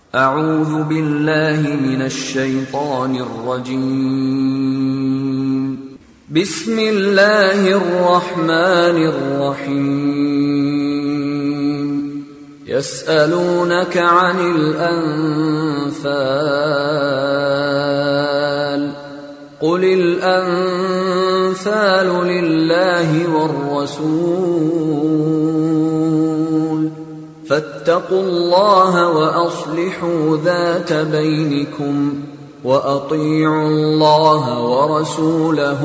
أعوذ بالله من الشيطان الرجيم. بسم الله الرحمن الرحيم. يسألونك عن الأنفال قل الأنفال لله والرسول فاتقوا الله وأصلحوا ذات بينكم وأطيعوا الله ورسوله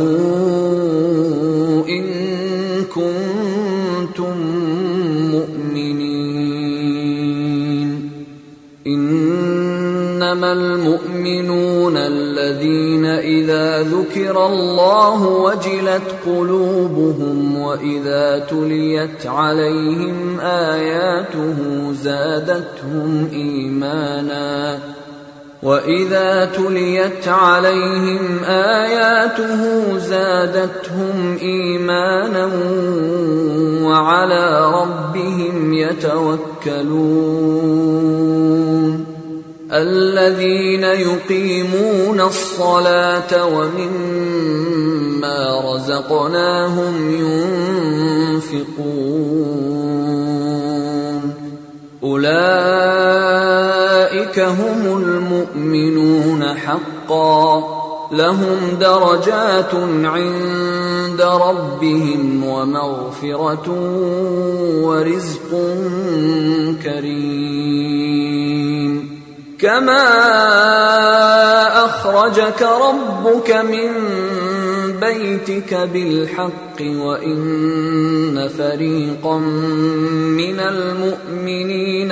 إن كنتم مؤمنين. إنما المؤمنون الذين إذا ذكر الله وجلت قلوبهم وإذا تليت عليهم آياته زادتهم إيمانا وعلى ربهم يتوكلون. الذين يقيمون الصلاة ومما رزقناهم ينفقون أولئك هم المؤمنون حقا لهم درجات عند ربهم ومغفرة ورزق كريم. كما أخرجك ربك من بيتك بالحق وإن فريقا من المؤمنين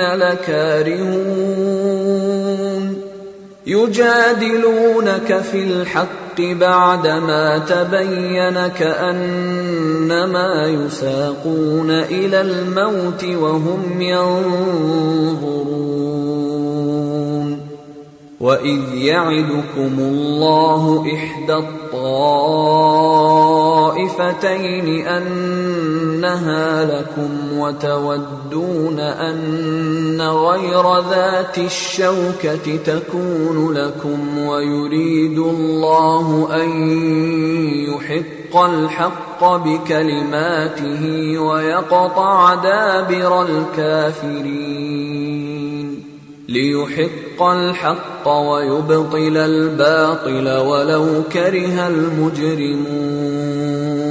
لكارهون يجادلونك في الحق بعدما تبين كأنما يساقون إلى الموت وهم ينظرون. وإذ يعدكم الله إحدى الطائفتين أنها لكم وتودون أن غير ذات الشوكة تكون لكم ويريد الله أن يحق الحق بكلماته ويقطع دابر الكافرين. ليحق الحق ويبطل الباطل ولو كره المجرمون.